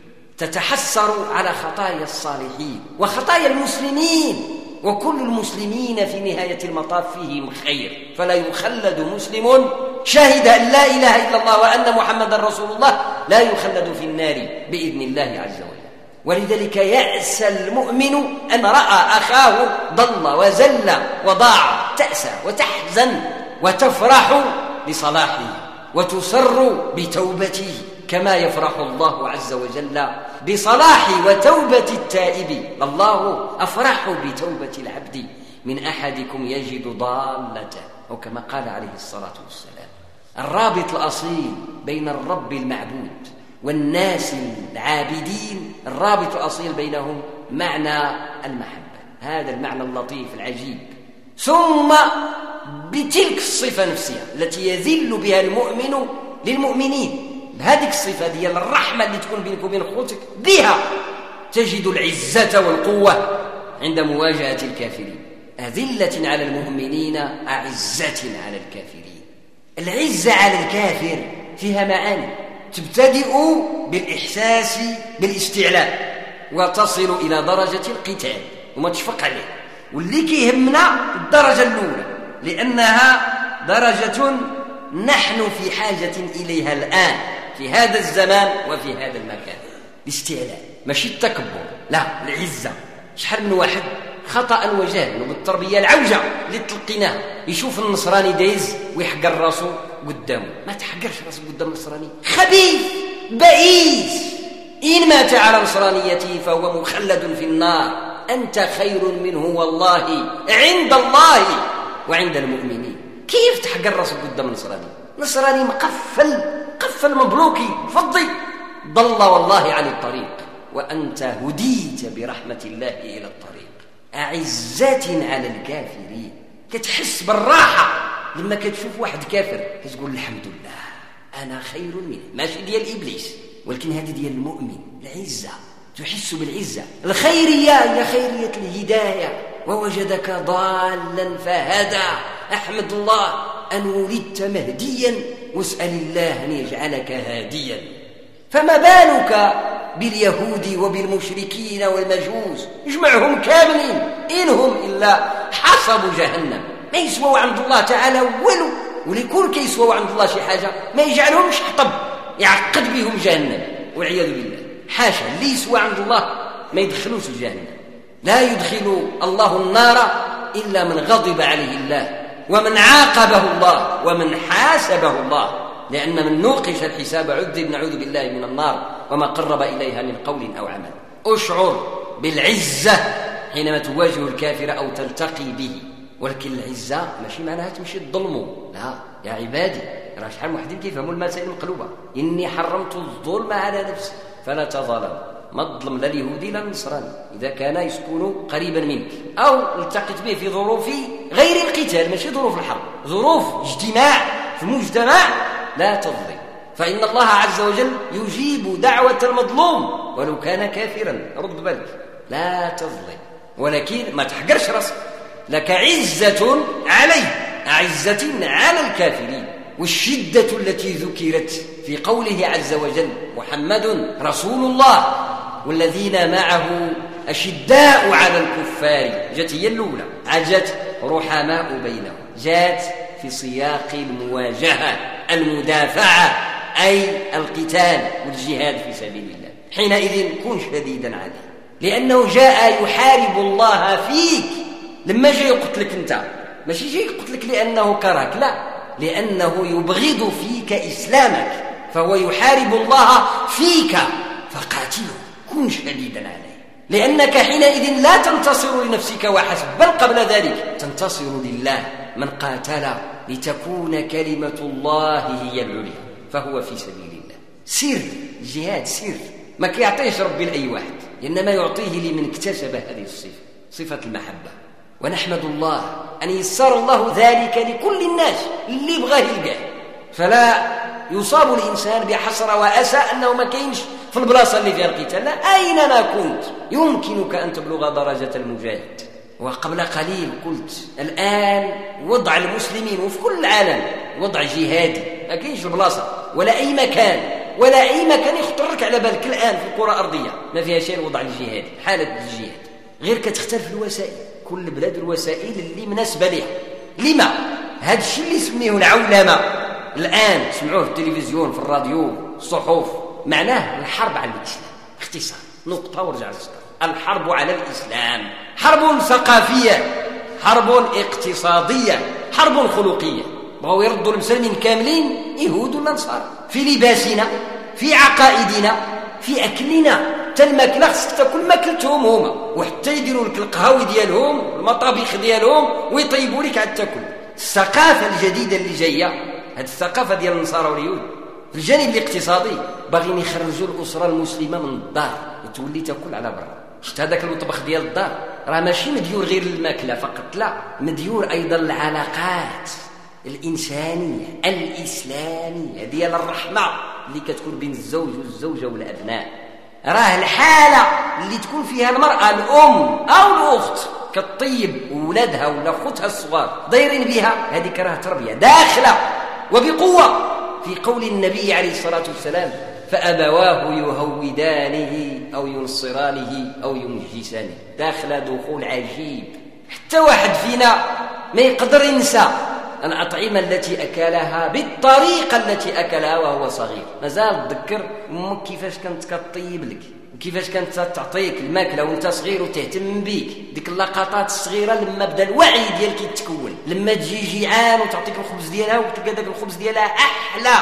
تتحسر على خطايا الصالحين وخطايا المسلمين، وكل المسلمين في نهاية المطاف فيهم خير، فلا يخلد مسلم شهد أن لا إله إلا الله وأن محمد رسول الله لا يخلد في النار بإذن الله عز وجل. ولذلك يأسى المؤمن أن رأى أخاه ضل وزل وضاع، تأسى وتحزن وتفرح لصلاحه وتسر بتوبته، كما يفرح الله عز وجل بصلاح وتوبة التائب. الله أفرح بتوبة العبد من أحدكم يجد ضالته، أو كما قال عليه الصلاة والسلام. الرابط الأصيل بين الرب المعبود والناس العابدين، الرابط الأصيل بينهم معنى المحبة، هذا المعنى اللطيف العجيب. ثم بتلك الصفة نفسها التي يذل بها المؤمن للمؤمنين، بهذه الصفة ديال الرحمة اللي تكون بينك وبين أخوتك، بها تجد العزة والقوة عند مواجهة الكافرين. أذلة على المؤمنين أعزة على الكافرين. العزة على الكافر فيها معاني، تبتدئ بالإحساس بالاستعلاء وتصل إلى درجة القتال وما تشفق عليه، واللي كيهمنا الدرجة الأولى لأنها درجة نحن في حاجة إليها الآن في هذا الزمان وفي هذا المكان. الاستعلاء ماشي التكبر، لا، العزة. شحال من واحد خطأ وجهل وبالتربية العوجة اللي تلقيناه يشوف النصراني دايز ويحقر راسه قدامه. ما تحقرش راسك قدام النصراني، خبيث بئيس، إن مات على نصرانيته فهو مخلد في النار، أنت خير منه والله عند الله وعند المؤمنين. كيف تحقر راسك قدام النصراني؟ نصراني مقفل مبروكي فضي، ضل والله عن الطريق، وأنت هديت برحمة الله إلى الطريق. أعزة على الكافرين، كتحس بالراحة لما كتشوف واحد كافر كتقول الحمد لله أنا خير منه، ماشي ديال إبليس ولكن هذه ديال المؤمن. العزة، تحس بالعزة. الخيرية هي خيرية الهداية، ووجدك ضالا فهدى، أحمد الله أن ولدت مهديا واسأل الله أن يجعلك هاديا. فما بالك باليهود وبالمشركين والمجوس، اجمعهم كاملين إنهم إلا حصب جهنم، ما يسووا عند الله تعالى ولو، وليكون كيسووا عند الله شي حاجة ما يجعلهمش حطب يعقد بهم جهنم والعياذ بالله. حاشا، اللي يسوى عند الله ما يدخلوش الجهنم. لا يدخل الله النار إلا من غضب عليه الله ومن عاقبه الله ومن حاسبه الله، لأن من نوقش الحساب عذب، نعوذ بالله من النار وما قرب إليها من قول أو عمل. أشعر بالعزة حينما تواجه الكافر أو تلتقي به، ولكن العزة ماشي معناها تمشي تظلمه، لا يا عبادي، راه شحال واحدين كيفهموا المسائل مقلوبة. إني حرمت الظلم على نفسي فلا تظلم، ما تظلم لا اليهودي لا النصراني إذا كان يسكن قريبا منك أو التقيت به في ظروف غير القتال، ماشي ظروف الحرب، ظروف اجتماع في المجتمع، لا تظلم، فإن الله عز وجل يجيب دعوة المظلوم ولو كان كافرا. رد بالك، لا تظلم، ولكن ما تحقرش راسك، لك عزة عليه، أعزة على الكافرين. والشدة التي ذكرت في قوله عز وجل محمد رسول الله والذين معه أشداء على الكفار، جت هي الأولى، عجت رحماء بينهم، جات في سياق المواجهة المدافعة، أي القتال والجهاد في سبيل الله. حينئذ كن شديدا عليه، لأنه جاء يحارب الله فيك. لما جاء يقتلك أنت ماشي جاء يقتلك لأنه كرهك، لا، لأنه يبغض فيك إسلامك، فهو يحارب الله فيك، فقاتله، كن شديدا عليه، لأنك حينئذ لا تنتصر لنفسك وحسب، بل قبل ذلك تنتصر لله. من قاتل لتكون كلمة الله هي العليا فهو في سبيل الله. سر الجهاد سر، ما كيعطيش ربي لأي واحد، إنما يعطيه لمن اكتسب هذه الصفة، صفة المحبة. ونحمد الله أن يسر الله ذلك لكل الناس اللي بغاه يلقاه، فلا يصاب الإنسان بحسرة وأسى أنه ما كاينش في البلاصة اللي فيها القتال. لا، أينما كنت يمكنك أن تبلغ درجة المجاهد. وقبل قليل قلت الآن وضع المسلمين وفي كل العالم وضع جهادي، ما كاينش البلاصة ولا أي مكان يخطر لك على بالك الآن في الكرة الأرضية ما فيها شيء الوضع الجهادي، حالة الجهاد، غير كتختلف الوسائل، كل بلاد الوسائل اللي مناسبة لها. لما؟ هذا الشيء اللي يسميه العولمة الآن سمعوه في التلفزيون في الراديو الصحف، معناه الحرب على الإسلام. اختصار نقطة ورجع للصدر. الحرب على الإسلام حرب ثقافية، حرب اقتصادية، حرب خلقية. بغوا يردوا المسلمين كاملين يهود والنصارى في لباسنا، في عقائدنا، في أكلنا. الماكله خصك تاكل ماكلتهم هما، وحتى يديروا لك القهاوي ديالهم المطابخ ديالهم ويطيبوا لك عاد تاكل. الثقافة الجديدة اللي جاية، هذه الثقافة ديال النصارى واليهود في الجانب الاقتصادي باغيين يخرجوا الأسرة المسلمة من الدار وتولي تاكل على برا. شفت هذاك المطبخ ديال الدار راه ماشي مديور غير الماكلة فقط، لا، مديور أيضا العلاقات الإنسانية الإسلامية ديال الرحمة اللي كتكون بين الزوج والزوجة والأبناء. راه الحالة اللي تكون فيها المرأة الأم أو الأخت كتطيب ولادها ولا أختها الصغار دايرين بها، هذيك راه تربية داخلة وبقوة في قول النبي عليه الصلاة والسلام: فأبواه يهودانه أو ينصرانه أو يمجسانه. داخل دخول عجيب، حتى واحد فينا ما يقدر ينسى الأطعمة التي أكلها بالطريقة التي أكلها وهو صغير. مازال تذكر أمك كيفاش كانت كتطيب لك وكيفاش كانت تعطيك الماكلة وانت صغير وتهتم بيك. ديك اللقطات الصغيرة لما بدا الوعي ديالك يتكون، لما تجي جيعان وتعطيك الخبز ديالها وتلقى داك الخبز ديالها أحلى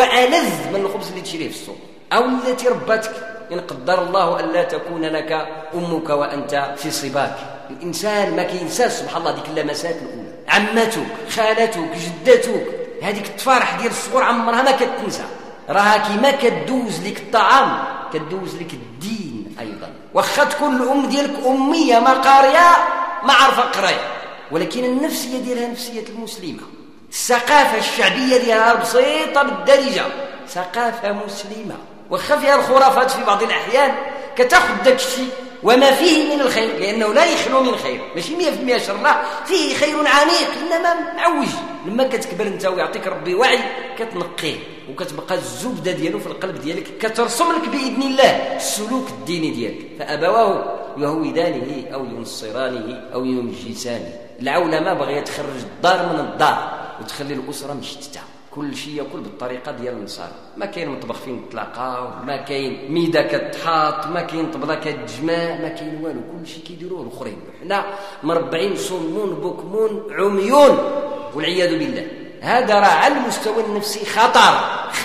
وألذ من الخبز اللي تشريه في السوق، أو التي ربتك إن قدر الله ألا تكون لك أمك وأنت في صباك. الإنسان ما كينساش سبحان الله ديك اللمسات الأولى، عمتك، خالتك، جدتك، هذيك التفارح ديال الصغور عمرها ما كتنسى. راها كيما كدوز لك الطعام كدوز لك الدين أيضا. واخا تكون الأم ديالك أمية ما قارية ما عارفة قراية، ولكن النفسية ديالها نفسية المسلمة. الثقافة الشعبية ديالها بسيطة بالدارجة، ثقافة مسلمة. واخا فيها الخرافات في بعض الأحيان كتاخذ داك الشيء وما فيه من الخير، لأنه لا يخلو من خير، ماشي 100% شر، لا، فيه خير عميق إنما معوج. لما كتكبر انت ويعطيك ربي وعي كتنقيه وكتبقى الزبدة ديالو في القلب ديالك كترسم لك بإذن الله السلوك الديني ديالك. فأبواه يهودانه أو ينصرانه أو يمجسانه. العولمة بغيت تخرج الدار من الدار وتخلي الأسرة مشتتة، كل شيء ياكل بالطريقه ديال النصارى. ما كاين مطبخ فين تلاقاو، ما كاين ميده كتحاط، ما كاين طبله كتجمع، ما كاين والو، كل شيء كيديروه الاخرين. حنا مربعين صمون بكمون عميون والعياذ بالله. هذا راه على المستوى النفسي خطر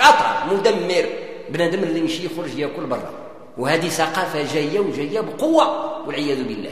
مدمر. بنادم اللي يمشي يخرج ياكل برا، وهذه ثقافه جايه بقوه والعياذ بالله.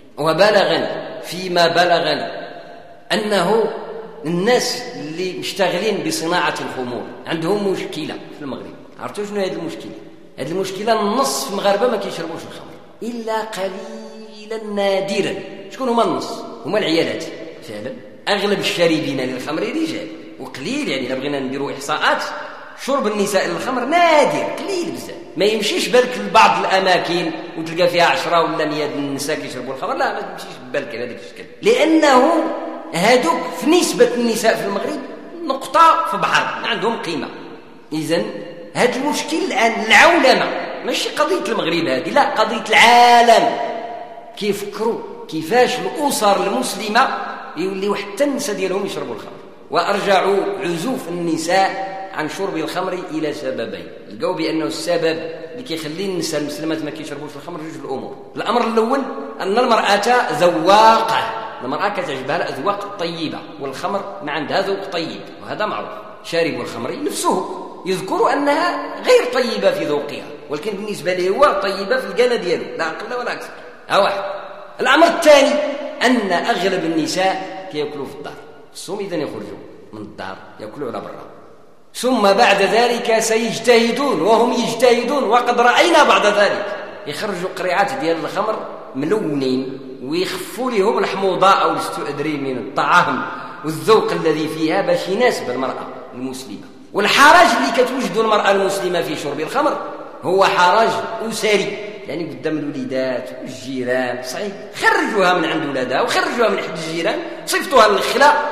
وبلغنا فيما بلغنا انه الناس اللي مشتغلين بصناعة الخمور عندهم مشكلة في المغرب. عرفتوا شنو هذه المشكلة؟ هذه المشكلة النصف المغاربة ما كيشربوش الخمر إلا قليلا نادرا. شكون هما النص؟ هما العيالات فعلا. أغلب الشاربين للخمر رجال، وقليل يعني إلا بغينا نديروا إحصاءات شرب النساء للخمر نادر قليل بزاف. ما يمشيش بالك لبعض الأماكن وتلقى فيها 10 ولا 100 النساء كيشربوا الخمر، لا، ما تمشيش بالك على هذا الشكل، لأنه هادوك في نسبة النساء في المغرب نقطة في بحر، ما عندهم قيمة. إذن هذا المشكل الآن العولمة ماشي قضية المغرب هذه، لا، قضية العالم. كيفكروا كيفاش الأسر المسلمة يوليو حتى النساء ديالهم يشربوا الخمر. وأرجعوا عزوف النساء عن شرب الخمر إلى سببين. لقوا بأنه السبب اللي كيخلي النساء المسلمات ما كيشربوش الخمر جوج الأمور. الأمر الأول أن المرأة ذواقة، المرأة كتعجبها الأذواق الطيبة، والخمر ما عندها ذوق طيب، وهذا معروف. شارب الخمر نفسه يذكر أنها غير طيبة في ذوقها، ولكن بالنسبة له هو طيبة في القالة دياله، لا أقل ولا أكثر. واحد. الأمر الثاني أن أغلب النساء كيأكلوا في الدار، الصوم إذن يخرجوا من الدار يأكلوا على برا، ثم بعد ذلك سيجتهدون وهم يجتهدون، وقد رأينا بعد ذلك يخرجوا قريعات ديال الخمر ملونين ويخفوا لهم الحموضة أو الاستئذري من الطعام والذوق الذي فيها باش يناسب المرأة المسلمة. والحرج اللي كتوجد المرأة المسلمة في شرب الخمر هو حرج أسري، يعني قدام الوليدات والجيران. صحيح خرجوها من عند ولادها وخرجوها من حد الجيران، صفتها للخلاء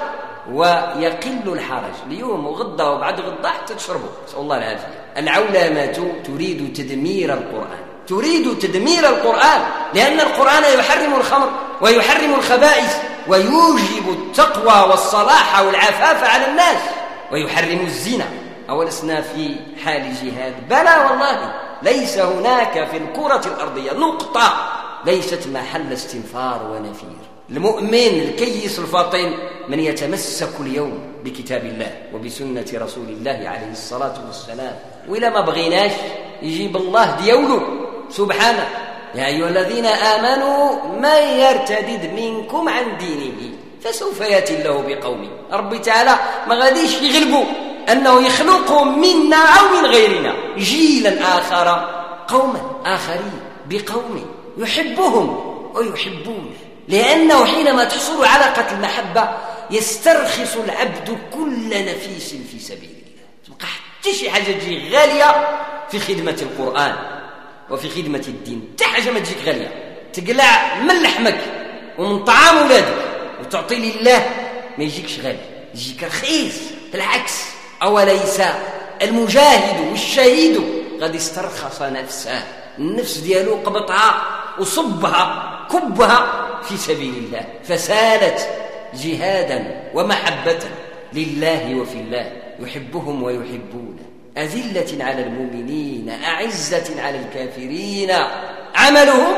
ويقل الحرج اليوم وغدا وبعد غدا حتى تشربوا، نسأل الله العافية. العولمة تريد تدمير القرآن، تريد تدمير القرآن، لأن القرآن يحرم الخمر ويحرم الخبائث ويوجب التقوى والصلاح والعفاف على الناس ويحرم الزنا. أولسنا في حال جهاد؟ بلى والله، ليس هناك في الكرة الأرضية نقطة ليست محل استنفار ونفير. المؤمن الكيس الفطن من يتمسك اليوم بكتاب الله وبسنة رسول الله عليه الصلاة والسلام، وإلا ما بغيناش يجيب الله ديوله سبحانه. يا أيها الذين آمنوا من يرتدد منكم عن دينه فسوف يأتي الله بقوم. رب تعالى ما غاديش يغلبوا أنه يخلق منا أو من غيرنا جيلا آخر، قوما آخرين بقوم يحبهم ويحبونه، لأنه حينما تحصل علاقة المحبة يسترخص العبد كل نفيس في سبيل الله. تبقى حتى شي حاجة تجي غالية في خدمة القرآن وفي خدمة الدين، حتى حاجة ما تجيك غالية تقلع من لحمك ومن طعام ولادك وتعطي لله ما يجيكش غالي، يجيك رخيص. بالعكس، أوليس المجاهد والشهيد قد استرخص نفسه، النفس ديالو قبطها وصبها كبها في سبيل الله، فسالت جهادا ومحبة لله وفي الله، يحبهم ويحبونه، أذلة على المؤمنين أعزة على الكافرين، عملهم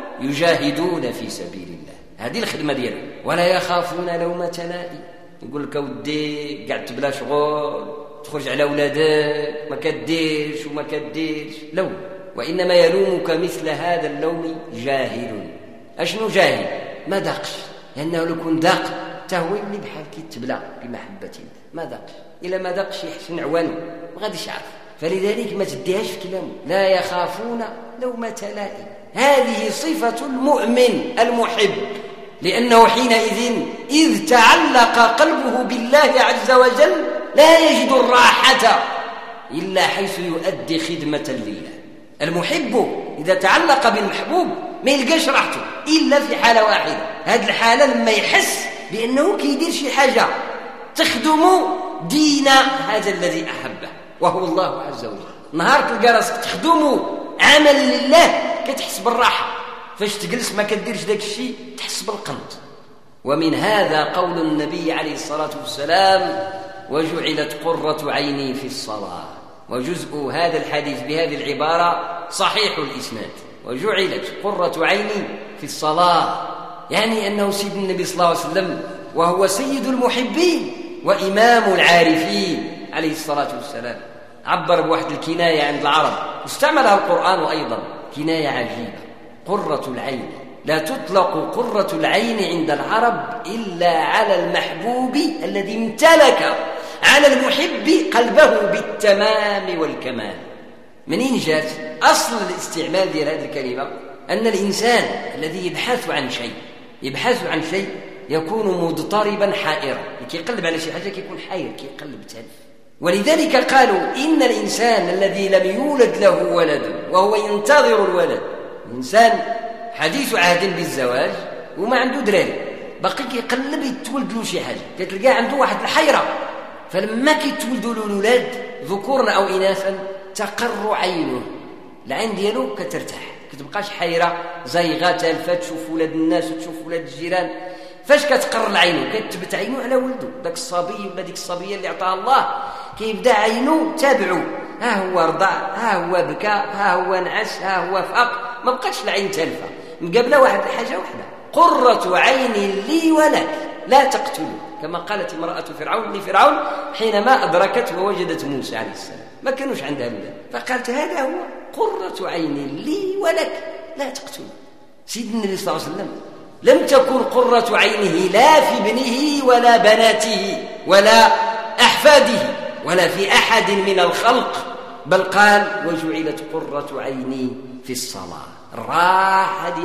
يجاهدون في سبيل الله. هذه الخدمة ديالهم. ولا يخافون لومة لائم، يقول لك ودي قاعد بلا شغل تخرج على أولادك ما كديرش وما كديرش، لو وإنما يلومك مثل هذا اللوم جاهل. أشنو جاهل؟ ما داقش، لأنه لو كن داق تهوي اللي بحال كي تبلى بمحبة الله، ما داقش. إلا ما داقش يحسن عوانه ما غاديش يعرف، فلذلك ما تديهاش في كلامه. لا يخافون لومة لائم، هذه صفة المؤمن المحب، لأنه حينئذ إذ تعلق قلبه بالله عز وجل لا يجد الراحة إلا حيث يؤدي خدمة لله. المحب إذا تعلق بالمحبوب ما يلقاش راحته إلا في حالة واحدة، هذه الحالة لما يحس بأنه كيدير شي حاجة تخدم دين هذا الذي أحبه وهو الله عز وجل. نهار تلقى راسك تخدم عمل لله كتحس بالراحة، فاش تجلس ما كديرش داك الشيء تحس بالقنط. ومن هذا قول النبي عليه الصلاة والسلام: وجعلت قرة عيني في الصلاة. وجزء هذا الحديث بهذه العبارة صحيح الإسناد، وجعلت قرة عيني في الصلاة، يعني أنه سيد النبي صلى الله عليه وسلم وهو سيد المحبين وإمام العارفين عليه الصلاة والسلام عبر بواحد الكناية عند العرب واستعملها القرآن أيضا، كناية عجيبة: قرة العين. لا تطلق قرة العين عند العرب إلا على المحبوب الذي امتلك على المحب قلبه بالتمام والكمال. منين جات أصل الاستعمال ديال هذه الكلمة؟ أن الإنسان الذي يبحث عن شيء يكون مضطربا حائرا، كيقلب على شي حاجة كيكون حائر كيقلب تالف. ولذلك قالوا إن الإنسان الذي لم يولد له ولد وهو ينتظر الولد، إنسان حديث عهد بالزواج وما عنده دراري، باقي كيقلب يتولد له شي حاجة، كتلقى عنده واحد الحيرة. فلما كيتولدوا له الولاد ذكورا أو إناثا تقر عينه، العين ديالو كترتاح، كتبقاش حيرة زايغة تالفة تشوف ولاد الناس وتشوف ولاد الجيران. فاش كتقر العين كتبت عينه على ولده، داك الصبي ولا ديك الصبية اللي عطاها الله كيبدا عينه تابعه، ها هو رضع، ها هو بكى، ها هو نعس، ها هو فاق، ما بقاتش العين تالفة مقابله واحد الحاجة واحدة: قرة عين لي ولك لا تقتلوا، كما قالت امرأة فرعون لفرعون حينما أدركت ووجدت موسى عليه السلام، ما كانوش عندها ولاد، فقالت هذا هو قرة عين لي ولك لا تقتلوا. سيدنا النبي صلى الله عليه وسلم لم تكن قرة عينه لا في ابنه ولا بناته ولا أحفاده ولا في أحد من الخلق، بل قال: وجعلت قرة عيني في الصلاة. الراحة ديالي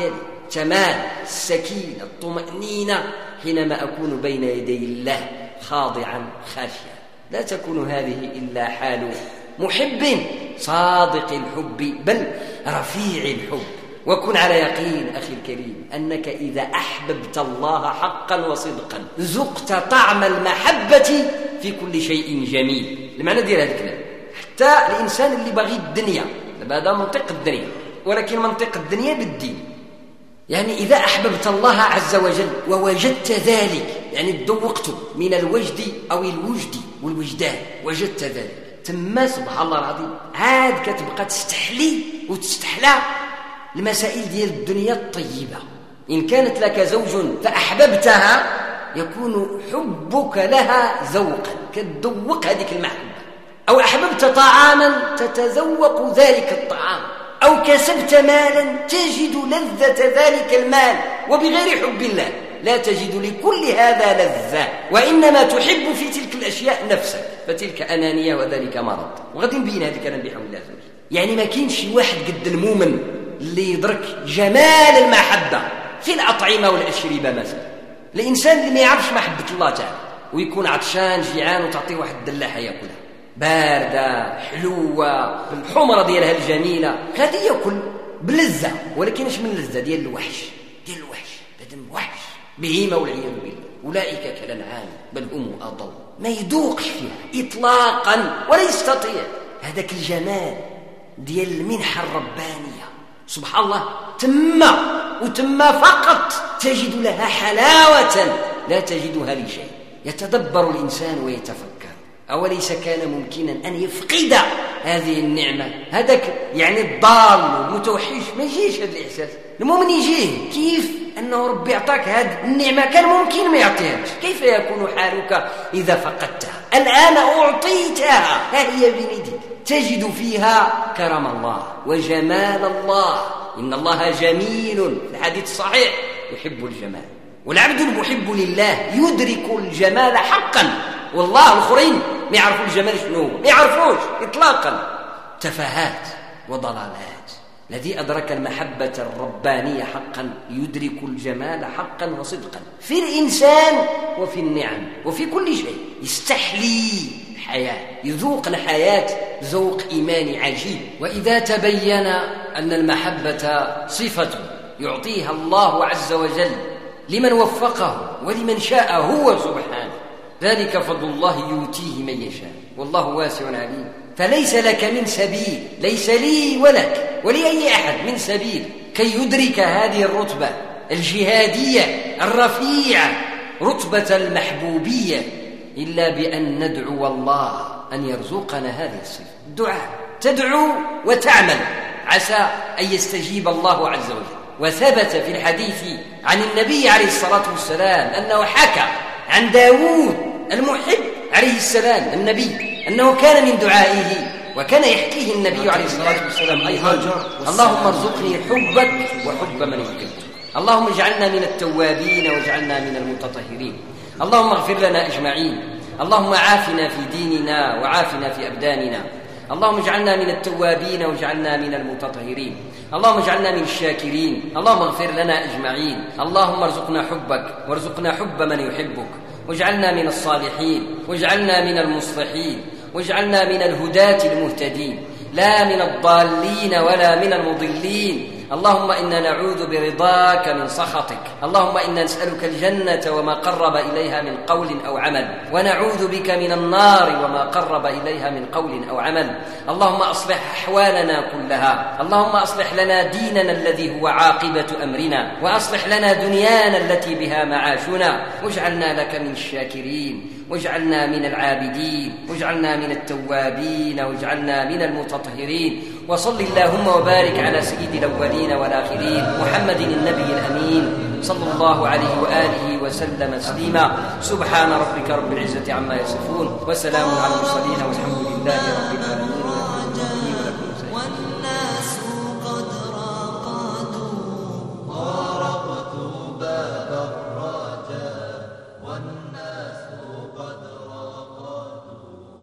الكمال، السكينة، الطمأنينة حينما أكون بين يدي الله خاضعا خاشعا. لا تكون هذه إلا حال محب صادق الحب بل رفيع الحب. وكن على يقين أخي الكريم أنك إذا أحببت الله حقا وصدقا ذقت طعم المحبة في كل شيء جميل. المعنى ديال هذا الكلام حتى الإنسان اللي باغي الدنيا، هذا منطق الدنيا، ولكن منطق الدنيا بالدين. يعني إذا أحببت الله عز وجل ووجدت ذلك، يعني تذوقت من الوجد أو الوجد والوجدان، وجدت ذلك تما سبحان الله العظيم عاد كتبقى تستحلي وتستحلى المسائل ديال الدنيا الطيبة. إن كانت لك زوج فأحببتها يكون حبك لها ذوقا، كتذوق هذيك المحبة. أو أحببت طعاما تتذوق ذلك الطعام، أو كسبت مالا تجد لذة ذلك المال، وبغير حب الله لا تجد لكل هذا لذة، وإنما تحب في تلك الأشياء نفسك، فتلك أنانية وذلك مرض. وغادي نبين هذا الكلام بحول الله عز وجل. يعني ما كاينش شي واحد قد المؤمن اللي يدرك جمال المحبة في الأطعمة والأشربة مثلا. الإنسان اللي ما يعرفش محبة الله تعالى ويكون عطشان جيعان وتعطيه واحد الدلاحة يأكلها باردة حلوة بالحمرة ديالها الجميلة، هذه يأكل بلذة، ولكن اش من لذة ديال الوحش، ديال الوحش، بدم وحش بهيمة والعياذ بالله. أولئك كالأنعام بل هم أضل. ما يذوقش فيها إطلاقا ولا يستطيع هذاك الجمال ديال المنحة الربانية. سبحان الله تما فقط تجد لها حلاوة لا تجدها لشيء. يتدبر الإنسان ويتفكر أوليس كان ممكنا أن يفقد هذه النعمة؟ هذاك يعني الضال والمتوحش ما يجيش هذا الإحساس. المؤمن يجيه كيف أنه ربي يعطاك هذه النعمة كان ممكن ما يعطيهاش. كيف يكون حالك إذا فقدتها؟ الآن أعطيتها، ها هي بيدك، تجد فيها كرم الله وجمال الله. إن الله جميل، الحديث الصحيح يحب الجمال. والعبد المحب لله يدرك الجمال حقا، والله الآخرين ما يعرفوا الجمال شنو، ما يعرفوش إطلاقا، تفاهات وضلالات. الذي أدرك المحبة الربانية حقا يدرك الجمال حقا وصدقا في الإنسان وفي النعم وفي كل شيء. يستحلي الحياة، يذوق الحياة ذوق إيماني عجيب. وإذا تبين أن المحبة صفة يعطيها الله عز وجل لمن وفقه ولمن شاء هو سبحانه، ذلك فضل الله يؤتيه من يشاء والله واسع عليم. فليس لك من سبيل، ليس لي ولك ولأي أحد من سبيل كي يدرك هذه الرتبة الجهادية الرفيعة، رتبة المحبوبية، إلا بأن ندعو الله أن يرزقنا هذه الصفة. الدعاء، تدعو وتعمل عسى أن يستجيب الله عز وجل. وثبت في الحديث عن النبي عليه الصلاة والسلام أنه حكى عن داود المحب عليه السلام النبي أنه كان من دعائه، وكان يحكيه النبي عليه الصلاة والسلام أيضا: اللهم ارزقني حبك وحب من يحبك، اللهم اجعلنا من التوابين واجعلنا من المتطهرين، اللهم اغفر لنا أجمعين، اللهم عافنا في ديننا وعافنا في أبداننا، اللهم اجعلنا من التوابين واجعلنا من المتطهرين، اللهم اجعلنا من الشاكرين، اللهم اغفر لنا أجمعين، اللهم ارزقنا حبك وارزقنا حب من يحبك، واجعلنا من الصالحين واجعلنا من المصلحين واجعلنا من الهداة المهتدين، لا من الضالين ولا من المضلين. اللهم إنا نعوذ برضاك من سخطك، اللهم إنا نسألك الجنة وما قرب إليها من قول أو عمل، ونعوذ بك من النار وما قرب إليها من قول أو عمل. اللهم أصلح أحوالنا كلها، اللهم أصلح لنا ديننا الذي هو عاقبة أمرنا، وأصلح لنا دنيانا التي بها معاشنا، واجعلنا لك من الشاكرين، واجعلنا من العابدين، واجعلنا من التوابين، واجعلنا من المتطهرين. وصل اللهم وبارك على سيد الأولين والآخرين محمد النبي الأمين صلى الله عليه وآله وسلم تسليما. سبحان ربك رب العزة عما يصفون، وسلام على المرسلين، والحمد لله رب العالمين.